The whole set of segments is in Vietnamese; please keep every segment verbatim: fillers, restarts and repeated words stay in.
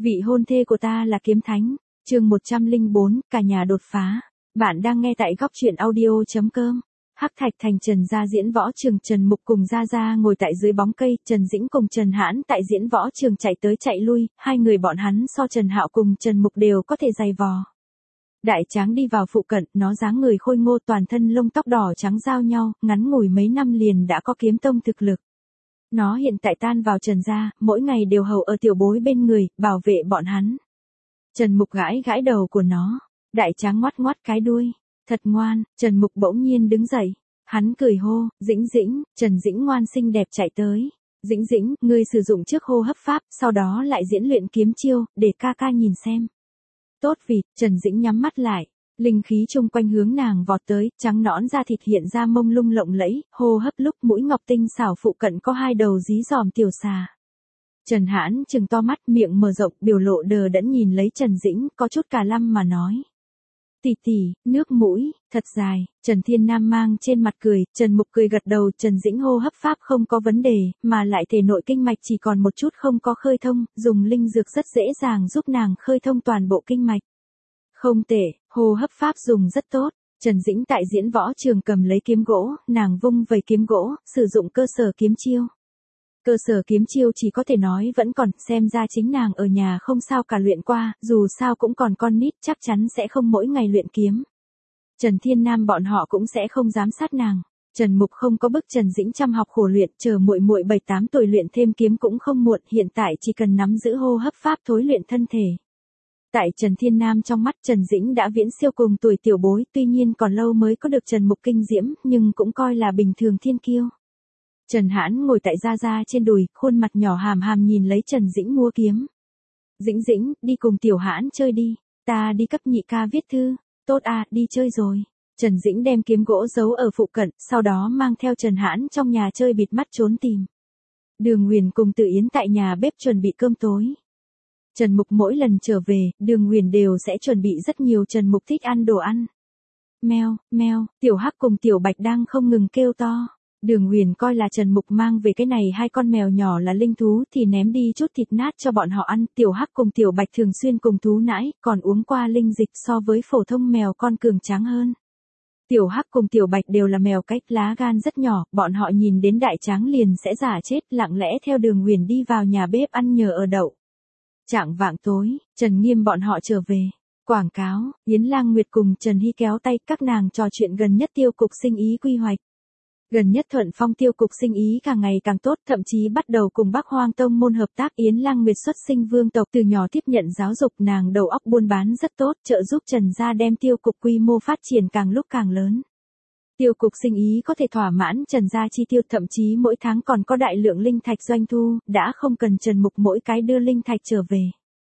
Vị hôn thê của ta là kiếm thánh. Chương một trăm lẻ bốn, cả nhà đột phá. Bạn đang nghe tại góc truyện audio chấm com. Hắc Thạch Thành Trần gia diễn võ trường, Trần Mục cùng Gia Gia ngồi tại dưới bóng cây, Trần Dĩnh cùng Trần Hãn tại diễn võ trường chạy tới chạy lui, hai người bọn hắn so Trần Hạo cùng Trần Mục đều có thể giày vò. Đại Tráng đi vào phụ cận, nó dáng người khôi ngô, toàn thân lông tóc đỏ trắng giao nhau, ngắn ngủi mấy năm liền đã có kiếm tông thực lực. Nó hiện tại tan vào Trần gia, mỗi ngày đều hầu ở tiểu bối bên người, bảo vệ bọn hắn. Trần Mục gãi gãi đầu của nó. Đại Tráng ngoắt ngoắt cái đuôi. Thật ngoan. Trần Mục bỗng nhiên đứng dậy. Hắn cười hô, Dĩnh Dĩnh. Trần Dĩnh ngoan xinh đẹp chạy tới. Dĩnh Dĩnh, ngươi sử dụng trước hô hấp pháp, sau đó lại diễn luyện kiếm chiêu, để ca ca nhìn xem. Tốt vịt. Trần Dĩnh nhắm mắt lại. Linh khí chung quanh hướng nàng vọt tới, trắng nõn da thịt hiện ra mông lung lộng lẫy, hô hấp lúc mũi ngọc tinh xảo phụ cận có hai đầu dí dòm tiểu xà. Trần Hãn trừng to mắt, miệng mở rộng, biểu lộ đờ đẫn nhìn lấy Trần Dĩnh, có chút cả lăm mà nói. Tỷ tỷ, nước mũi, thật dài. Trần Thiên Nam mang trên mặt cười, Trần Mục cười gật đầu, Trần Dĩnh hô hấp pháp không có vấn đề, mà lại thể nội kinh mạch chỉ còn một chút không có khơi thông, dùng linh dược rất dễ dàng giúp nàng khơi thông toàn bộ kinh mạch. Không tệ, hô hấp pháp dùng rất tốt. Trần Dĩnh tại diễn võ trường cầm lấy kiếm gỗ, nàng vung vẩy kiếm gỗ, sử dụng cơ sở kiếm chiêu. Cơ sở kiếm chiêu chỉ có thể nói vẫn còn, xem ra chính nàng ở nhà không sao cả luyện qua, dù sao cũng còn con nít, chắc chắn sẽ không mỗi ngày luyện kiếm. Trần Thiên Nam bọn họ cũng sẽ không giám sát nàng. Trần Mục không có bức Trần Dĩnh chăm học khổ luyện, chờ muội muội bảy tám tuổi luyện thêm kiếm cũng không muộn, hiện tại chỉ cần nắm giữ hô hấp pháp thối luyện thân thể. Tại Trần Thiên Nam trong mắt, Trần Dĩnh đã viễn siêu cùng tuổi tiểu bối, tuy nhiên còn lâu mới có được Trần Mục kinh diễm, nhưng cũng coi là bình thường thiên kiêu. Trần Hãn ngồi tại Gia Gia trên đùi, khuôn mặt nhỏ hàm hàm nhìn lấy Trần Dĩnh múa kiếm. Dĩnh Dĩnh, đi cùng tiểu Hãn chơi đi, ta đi cấp nhị ca viết thư. Tốt à, đi chơi rồi. Trần Dĩnh đem kiếm gỗ giấu ở phụ cận, sau đó mang theo Trần Hãn trong nhà chơi bịt mắt trốn tìm. Đường Nguyền cùng Tự Yến tại nhà bếp chuẩn bị cơm tối. Trần Mục mỗi lần trở về, Đường Nguyền đều sẽ chuẩn bị rất nhiều Trần Mục thích ăn đồ ăn. Meo, meo, tiểu Hắc cùng tiểu Bạch đang không ngừng kêu to. Đường Nguyền coi là Trần Mục mang về cái này hai con mèo nhỏ là linh thú thì ném đi chút thịt nát cho bọn họ ăn. Tiểu Hắc cùng tiểu Bạch thường xuyên cùng thú nãi, còn uống qua linh dịch so với phổ thông mèo con cường tráng hơn. Tiểu Hắc cùng tiểu Bạch đều là mèo cách lá gan rất nhỏ, bọn họ nhìn đến Đại Tráng liền sẽ giả chết, lặng lẽ theo Đường Nguyền đi vào nhà bếp ăn nhờ ở đậu. Chạng vạng tối, Trần Nghiêm bọn họ trở về. Quảng cáo, Yến Lang Nguyệt cùng Trần Hy kéo tay, các nàng trò chuyện gần nhất tiêu cục sinh ý quy hoạch. Gần nhất Thuận Phong tiêu cục sinh ý càng ngày càng tốt, thậm chí bắt đầu cùng Bắc Hoang Tông môn hợp tác. Yến Lang Nguyệt xuất sinh vương tộc, từ nhỏ tiếp nhận giáo dục, nàng đầu óc buôn bán rất tốt, trợ giúp Trần gia đem tiêu cục quy mô phát triển càng lúc càng lớn. Tiêu cục sinh ý có thể thỏa mãn Trần gia chi tiêu, thậm chí mỗi tháng còn có đại lượng linh thạch doanh thu, đã không cần Trần Mục mỗi cái đưa linh thạch trở về.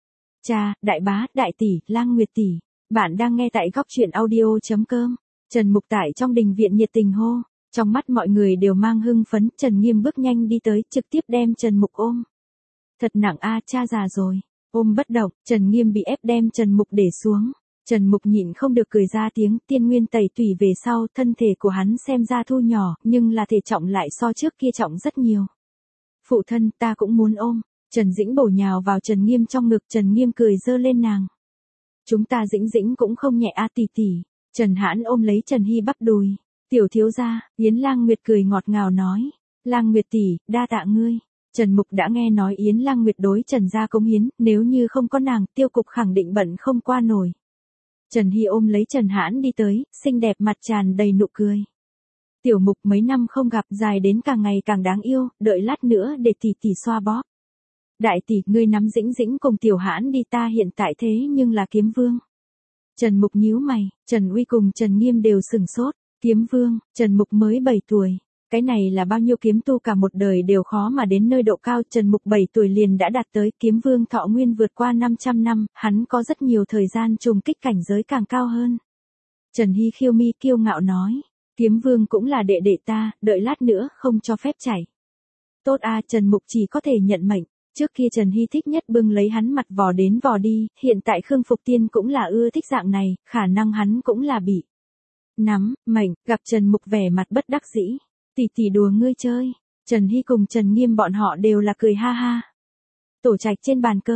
Cha, đại bá, đại tỷ, Lang Nguyệt tỷ, bạn đang nghe tại góc truyện audio chấm com. Trần Mục tại trong đình viện nhiệt tình hô. Trong mắt mọi người đều mang hưng phấn, Trần Nghiêm bước nhanh đi tới, trực tiếp đem Trần Mục ôm. Thật nặng a, cha già rồi. Ôm bất động, Trần Nghiêm bị ép đem Trần Mục để xuống. Trần Mục nhịn không được cười ra tiếng, tiên nguyên tẩy tùy về sau, thân thể của hắn xem ra thu nhỏ, nhưng là thể trọng lại so trước kia trọng rất nhiều. Phụ thân, ta cũng muốn ôm. Trần Dĩnh bổ nhào vào Trần Nghiêm trong ngực, Trần Nghiêm cười giơ lên nàng. Chúng ta Dĩnh Dĩnh cũng không nhẹ a tỷ tỷ. Trần Hãn ôm lấy Trần Hy bắp đùi. Tiểu thiếu gia, Yến Lang Nguyệt cười ngọt ngào nói. Lang Nguyệt tỷ, đa tạ ngươi. Trần Mục đã nghe nói Yến Lang Nguyệt đối Trần gia cống hiến, nếu như không có nàng, tiêu cục khẳng định bận không qua nổi. Trần Hy ôm lấy Trần Hãn đi tới, xinh đẹp mặt tràn đầy nụ cười. Tiểu Mục mấy năm không gặp, dài đến càng ngày càng đáng yêu, đợi lát nữa để tỷ tỷ xoa bóp. Đại tỷ, ngươi nắm Dĩnh Dĩnh cùng Tiểu Hãn đi, ta hiện tại thế nhưng là kiếm vương. Trần Mục nhíu mày, Trần Uy cùng Trần Nghiêm đều sừng sốt. Kiếm vương, Trần Mục mới bảy tuổi. Cái này là bao nhiêu kiếm tu cả một đời đều khó mà đến nơi độ cao. Trần Mục bảy tuổi liền đã đạt tới, kiếm vương thọ nguyên vượt qua năm trăm năm, hắn có rất nhiều thời gian trùng kích cảnh giới càng cao hơn. Trần Hy khiêu mi kiêu ngạo nói, kiếm vương cũng là đệ đệ ta, đợi lát nữa không cho phép chảy. Tốt a, Trần Mục chỉ có thể nhận mệnh. Trước kia Trần Hy thích nhất bưng lấy hắn mặt vò đến vò đi, hiện tại Khương Phục Tiên cũng là ưa thích dạng này, khả năng hắn cũng là bị nắm, mệnh. Gặp Trần Mục vẻ mặt bất đắc dĩ. Tỷ tỷ đùa ngươi chơi. Trần Hy cùng Trần Nghiêm bọn họ đều là cười ha ha. Tổ trạch trên bàn cơm.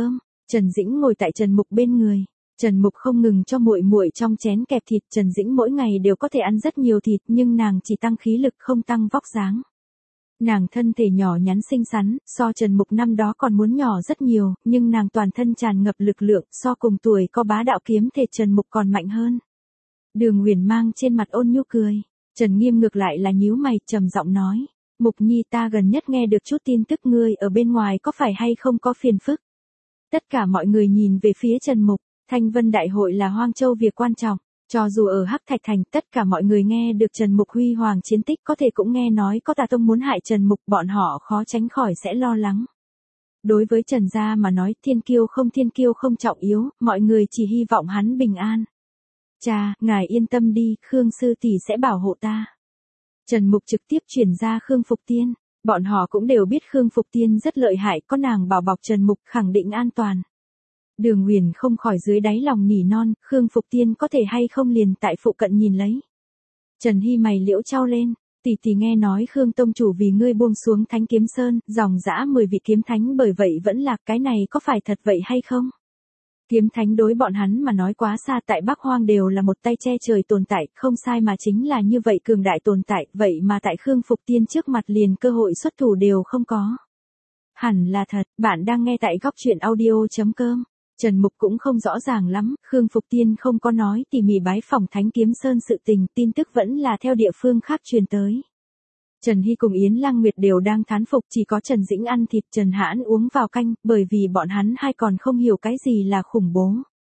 Trần Dĩnh ngồi tại Trần Mục bên người. Trần Mục không ngừng cho muội muội trong chén kẹp thịt, Trần Dĩnh mỗi ngày đều có thể ăn rất nhiều thịt, nhưng nàng chỉ tăng khí lực không tăng vóc dáng. Nàng thân thể nhỏ nhắn xinh xắn, so Trần Mục năm đó còn muốn nhỏ rất nhiều, nhưng nàng toàn thân tràn ngập lực lượng, so cùng tuổi có bá đạo kiếm thể Trần Mục còn mạnh hơn. Đường Huyền mang trên mặt ôn nhu cười, Trần Nghiêm ngược lại là nhíu mày, trầm giọng nói, Mục Nhi, ta gần nhất nghe được chút tin tức ngươi ở bên ngoài có phải hay không có phiền phức. Tất cả mọi người nhìn về phía Trần Mục, Thanh Vân Đại hội là Hoang Châu việc quan trọng. Cho dù ở Hắc Thạch Thành, tất cả mọi người nghe được Trần Mục huy hoàng chiến tích, có thể cũng nghe nói có tà tông muốn hại Trần Mục, bọn họ khó tránh khỏi sẽ lo lắng. Đối với Trần gia mà nói, thiên kiêu không thiên kiêu không trọng yếu, mọi người chỉ hy vọng hắn bình an. Cha, ngài yên tâm đi, Khương sư tỷ sẽ bảo hộ ta. Trần Mục trực tiếp chuyển ra Khương Phục Tiên, bọn họ cũng đều biết Khương Phục Tiên rất lợi hại, có nàng bảo bọc Trần Mục khẳng định an toàn. Đường Huyền không khỏi dưới đáy lòng nỉ non, Khương Phục Tiên có thể hay không liền tại phụ cận nhìn lấy. Trần Hy mày liễu trao lên, tỷ tỷ nghe nói Khương tông chủ vì ngươi buông xuống Thánh Kiếm Sơn, dòng dã mười vị kiếm thánh, bởi vậy vẫn lạc, cái này có phải thật vậy hay không? Kiếm thánh đối bọn hắn mà nói quá xa, tại Bắc Hoang đều là một tay che trời tồn tại, không sai mà chính là như vậy cường đại tồn tại, vậy mà tại Khương Phục Tiên trước mặt liền cơ hội xuất thủ đều không có. Hẳn là thật, bạn đang nghe tại góc truyện audio chấm com. Trần Mục cũng không rõ ràng lắm, Khương Phục Tiên không có nói tỉ mỉ bái phỏng Thánh Kiếm Sơn sự tình, tin tức vẫn là theo địa phương khác truyền tới. Trần Hy cùng Yến Lang Nguyệt đều đang thán phục, chỉ có Trần Dĩnh ăn thịt, Trần Hãn uống vào canh, bởi vì bọn hắn hai còn không hiểu cái gì là khủng bố.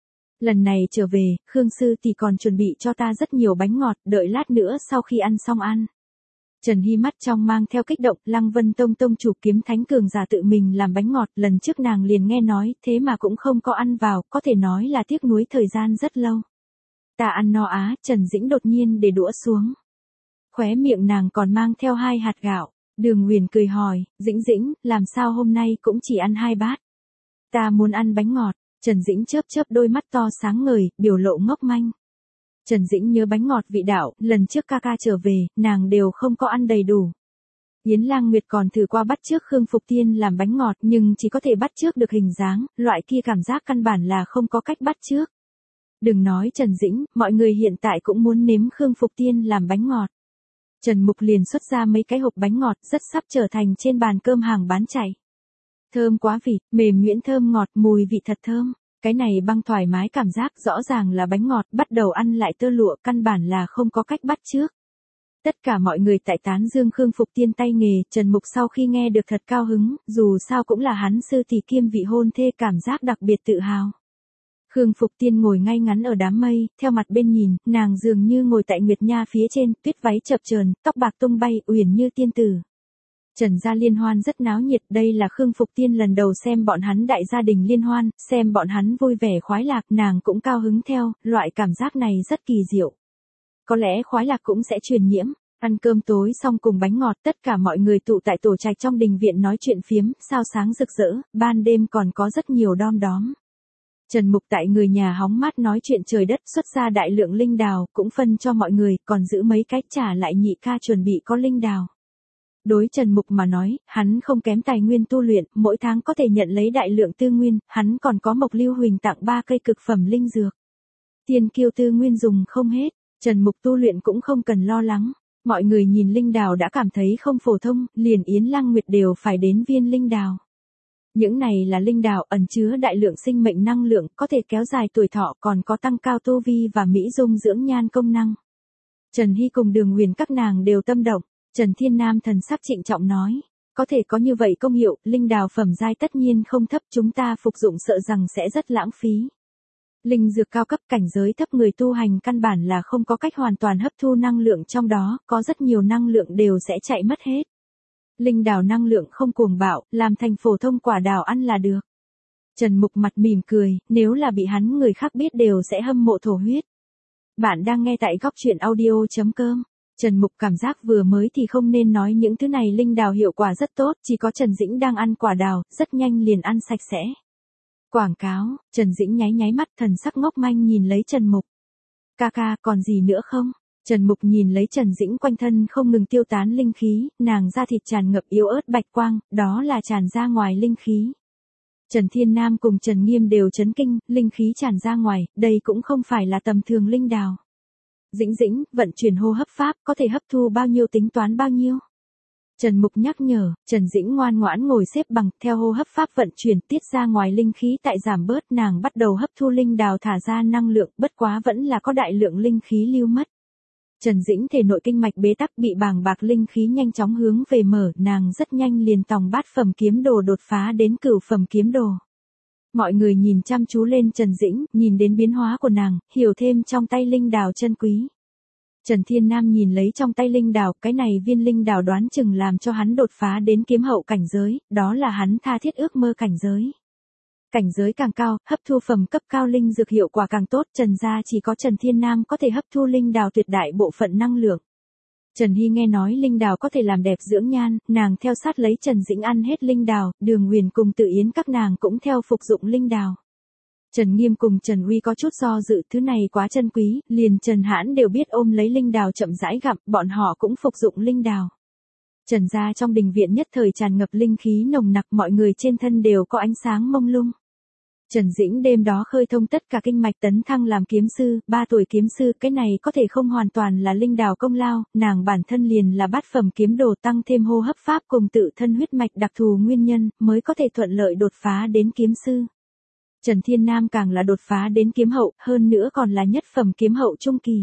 Lần này trở về, Khương sư tỷ còn chuẩn bị cho ta rất nhiều bánh ngọt, đợi lát nữa sau khi ăn xong ăn. Trần Hy mắt trong mang theo kích động, Lăng Vân Tông tông chủ kiếm thánh cường giả tự mình làm bánh ngọt, lần trước nàng liền nghe nói, thế mà cũng không có ăn vào, có thể nói là tiếc nuối thời gian rất lâu. Ta ăn no á, Trần Dĩnh đột nhiên để đũa xuống. Khóe miệng nàng còn mang theo hai hạt gạo, Đường Huyền cười hỏi, Dĩnh Dĩnh, làm sao hôm nay cũng chỉ ăn hai bát? Ta muốn ăn bánh ngọt, Trần Dĩnh chớp chớp đôi mắt to sáng ngời, biểu lộ ngốc manh. Trần Dĩnh nhớ bánh ngọt vị đạo, lần trước ca ca trở về, nàng đều không có ăn đầy đủ. Yến Lang Nguyệt còn thử qua bắt chước Khương Phục Tiên làm bánh ngọt, nhưng chỉ có thể bắt chước được hình dáng, loại kia cảm giác căn bản là không có cách bắt chước. Đừng nói Trần Dĩnh, mọi người hiện tại cũng muốn nếm Khương Phục Tiên làm bánh ngọt. Trần Mục liền xuất ra mấy cái hộp bánh ngọt, rất sắp trở thành trên bàn cơm hàng bán chạy. Thơm quá vịt, mềm nhuyễn thơm ngọt, mùi vị thật thơm. Cái này băng thoải mái cảm giác, rõ ràng là bánh ngọt, bắt đầu ăn lại tơ lụa, căn bản là không có cách bắt chước. Tất cả mọi người tại tán dương Khương Phục Tiên tay nghề, Trần Mục sau khi nghe được thật cao hứng, dù sao cũng là hắn sư tỷ kiêm vị hôn thê, cảm giác đặc biệt tự hào. Khương Phục Tiên ngồi ngay ngắn ở đám mây, theo mặt bên nhìn, nàng dường như ngồi tại Nguyệt Nha phía trên, tuyết váy chập chờn, tóc bạc tung bay, uyển như tiên tử. Trần gia liên hoan rất náo nhiệt, đây là Khương Phục Tiên lần đầu xem bọn hắn đại gia đình liên hoan, xem bọn hắn vui vẻ khoái lạc, nàng cũng cao hứng theo, loại cảm giác này rất kỳ diệu. Có lẽ khoái lạc cũng sẽ truyền nhiễm. Ăn cơm tối xong cùng bánh ngọt, tất cả mọi người tụ tại tổ trạch trong đình viện nói chuyện phiếm, sao sáng rực rỡ, ban đêm còn có rất nhiều đom đóm. Trần Mục tại người nhà hóng mát nói chuyện trời đất, xuất ra đại lượng linh đào, cũng phân cho mọi người, còn giữ mấy cái trả lại nhị ca chuẩn bị có linh đào. Đối Trần Mục mà nói, hắn không kém tài nguyên tu luyện, mỗi tháng có thể nhận lấy đại lượng tư nguyên, hắn còn có Mộc Lưu Huỳnh tặng ba cây cực phẩm linh dược. Tiên kiêu tư nguyên dùng không hết, Trần Mục tu luyện cũng không cần lo lắng. Mọi người nhìn linh đào đã cảm thấy không phổ thông, liền Yến Lang Nguyệt đều phải đến viên linh đào. Những này là linh đào ẩn chứa đại lượng sinh mệnh năng lượng, có thể kéo dài tuổi thọ, còn có tăng cao tu vi và mỹ dung dưỡng nhan công năng. Trần Hy cùng Đường Huyền các nàng đều tâm động. Trần Thiên Nam thần sắc trịnh trọng nói, có thể có như vậy công hiệu, linh đào phẩm giai tất nhiên không thấp, chúng ta phục dụng sợ rằng sẽ rất lãng phí. Linh dược cao cấp cảnh giới thấp người tu hành căn bản là không có cách hoàn toàn hấp thu năng lượng trong đó, có rất nhiều năng lượng đều sẽ chạy mất hết. Linh đào năng lượng không cuồng bạo, làm thành phổ thông quả đào ăn là được. Trần Mục mặt mỉm cười, nếu là bị hắn người khác biết đều sẽ hâm mộ thổ huyết. Bạn đang nghe tại góc truyện audio chấm com. Trần Mục cảm giác vừa mới thì không nên nói những thứ này, linh đào hiệu quả rất tốt, chỉ có Trần Dĩnh đang ăn quả đào, rất nhanh liền ăn sạch sẽ. Quảng cáo, Trần Dĩnh nháy nháy mắt, thần sắc ngốc manh nhìn lấy Trần Mục. Ca ca, còn gì nữa không? Trần Mục nhìn lấy Trần Dĩnh quanh thân không ngừng tiêu tán linh khí, nàng da thịt tràn ngập yếu ớt bạch quang, đó là tràn ra ngoài linh khí. Trần Thiên Nam cùng Trần Nghiêm đều chấn kinh, linh khí tràn ra ngoài, đây cũng không phải là tầm thường linh đào. Dĩnh Dĩnh, vận chuyển hô hấp pháp, có thể hấp thu bao nhiêu tính toán bao nhiêu. Trần Mục nhắc nhở, Trần Dĩnh ngoan ngoãn ngồi xếp bằng, theo hô hấp pháp vận chuyển tiết ra ngoài linh khí tại giảm bớt, nàng bắt đầu hấp thu linh đào thả ra năng lượng, bất quá vẫn là có đại lượng linh khí lưu mất. Trần Dĩnh thể nội kinh mạch bế tắc bị bàng bạc linh khí nhanh chóng hướng về mở, nàng rất nhanh liền tòng bát phẩm kiếm đồ đột phá đến cửu phẩm kiếm đồ. Mọi người nhìn chăm chú lên Trần Dĩnh, nhìn đến biến hóa của nàng, hiểu thêm trong tay linh đào chân quý. Trần Thiên Nam nhìn lấy trong tay linh đào, cái này viên linh đào đoán chừng làm cho hắn đột phá đến kiếm hậu cảnh giới, đó là hắn tha thiết ước mơ cảnh giới. Cảnh giới càng cao, hấp thu phẩm cấp cao linh dược hiệu quả càng tốt, Trần gia chỉ có Trần Thiên Nam có thể hấp thu linh đào tuyệt đại bộ phận năng lượng. Trần Hy nghe nói linh đào có thể làm đẹp dưỡng nhan, nàng theo sát lấy Trần Dĩnh ăn hết linh đào, Đường Huyền cùng Tự Yến các nàng cũng theo phục dụng linh đào. Trần Nghiêm cùng Trần Uy có chút do dự, thứ này quá chân quý, liền Trần Hãn đều biết ôm lấy linh đào chậm rãi gặm, bọn họ cũng phục dụng linh đào. Trần gia trong đình viện nhất thời tràn ngập linh khí nồng nặc, mọi người trên thân đều có ánh sáng mông lung. Trần Dĩnh đêm đó khơi thông tất cả kinh mạch tấn thăng làm kiếm sư, ba tuổi kiếm sư, cái này có thể không hoàn toàn là linh đào công lao, nàng bản thân liền là bát phẩm kiếm đồ, tăng thêm hô hấp pháp cùng tự thân huyết mạch đặc thù nguyên nhân, mới có thể thuận lợi đột phá đến kiếm sư. Trần Thiên Nam càng là đột phá đến kiếm hậu, hơn nữa còn là nhất phẩm kiếm hậu trung kỳ.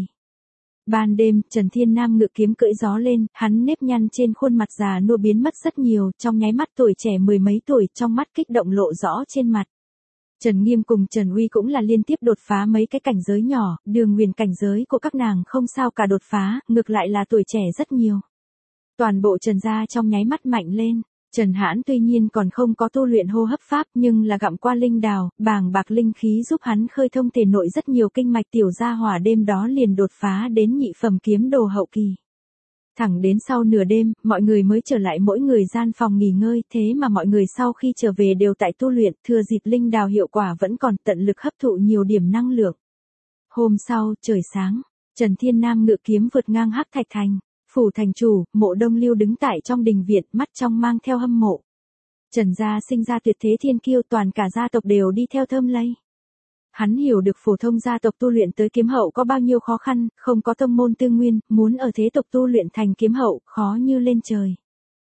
Ban đêm, Trần Thiên Nam ngự kiếm cưỡi gió lên, hắn nếp nhăn trên khuôn mặt già nua biến mất rất nhiều, trong nháy mắt tuổi trẻ mười mấy tuổi, trong mắt kích động lộ rõ trên mặt. Trần Nghiêm cùng Trần Uy cũng là liên tiếp đột phá mấy cái cảnh giới nhỏ, Đường Huyền cảnh giới của các nàng không sao cả đột phá, ngược lại là tuổi trẻ rất nhiều. Toàn bộ Trần gia trong nháy mắt mạnh lên. Trần Hãn tuy nhiên còn không có tu luyện hô hấp pháp nhưng là gặm qua linh đào, bàng bạc linh khí giúp hắn khơi thông thể nội rất nhiều kinh mạch, tiểu gia hỏa đêm đó liền đột phá đến nhị phẩm kiếm đồ hậu kỳ. Thẳng đến sau nửa đêm, mọi người mới trở lại mỗi người gian phòng nghỉ ngơi, thế mà mọi người sau khi trở về đều tại tu luyện, thừa dịp linh đào hiệu quả vẫn còn, tận lực hấp thụ nhiều điểm năng lượng. Hôm sau, trời sáng, Trần Thiên Nam ngự kiếm vượt ngang Hắc Thạch Thành. Phủ thành chủ, Mộ Đông Lưu đứng tại trong đình viện, mắt trong mang theo hâm mộ. Trần gia sinh ra tuyệt thế thiên kiêu, toàn cả gia tộc đều đi theo thơm lây. Hắn hiểu được phổ thông gia tộc tu luyện tới kiếm hậu có bao nhiêu khó khăn, không có tông môn tư nguyên, muốn ở thế tộc tu luyện thành kiếm hậu, khó như lên trời.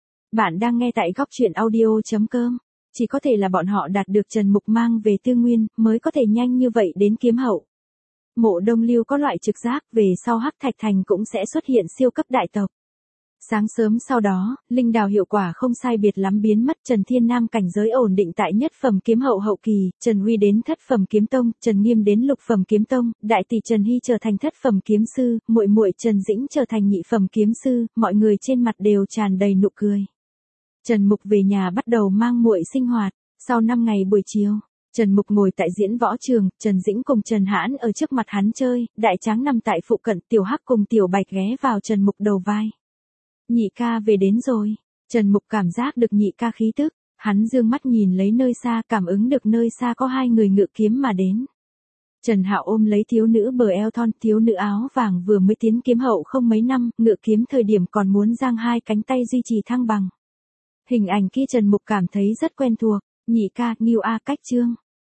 Bạn đang nghe tại góc truyện audio chấm com. Chỉ có thể là bọn họ đạt được Trần Mục mang về tư nguyên, mới có thể nhanh như vậy đến kiếm hậu. Mộ Đông Lưu có loại trực giác, về sau Hắc Thạch Thành cũng sẽ xuất hiện siêu cấp đại tộc. Sáng sớm sau đó, linh đào hiệu quả không sai biệt lắm biến mất, Trần Thiên Nam cảnh giới ổn định tại nhất phẩm kiếm hậu hậu kỳ, Trần Uy đến thất phẩm kiếm tông, Trần Nghiêm đến lục phẩm kiếm tông, đại tỷ Trần Hy trở thành thất phẩm kiếm sư, muội muội Trần Dĩnh trở thành nhị phẩm kiếm sư, mọi người trên mặt đều tràn đầy nụ cười. Trần Mục về nhà bắt đầu mang muội sinh hoạt, sau năm ngày buổi chiều. Trần Mục ngồi tại diễn võ trường, Trần Dĩnh cùng Trần Hãn ở trước mặt hắn chơi, Đại Tráng nằm tại phụ cận, Tiểu Hắc cùng Tiểu Bạch ghé vào Trần Mục đầu vai. Nhị ca về đến rồi. Trần Mục cảm giác được nhị ca khí tức, hắn dương mắt nhìn lấy nơi xa, cảm ứng được nơi xa có hai người ngự kiếm mà đến. Trần Hạo ôm lấy thiếu nữ bờ eo thon, thiếu nữ áo vàng vừa mới tiến kiếm hậu không mấy năm, ngự kiếm thời điểm còn muốn giang hai cánh tay duy trì thăng bằng. Hình ảnh kia Trần Mục cảm thấy rất quen thuộc, nhị ca, Nghiêu A Cách Trương.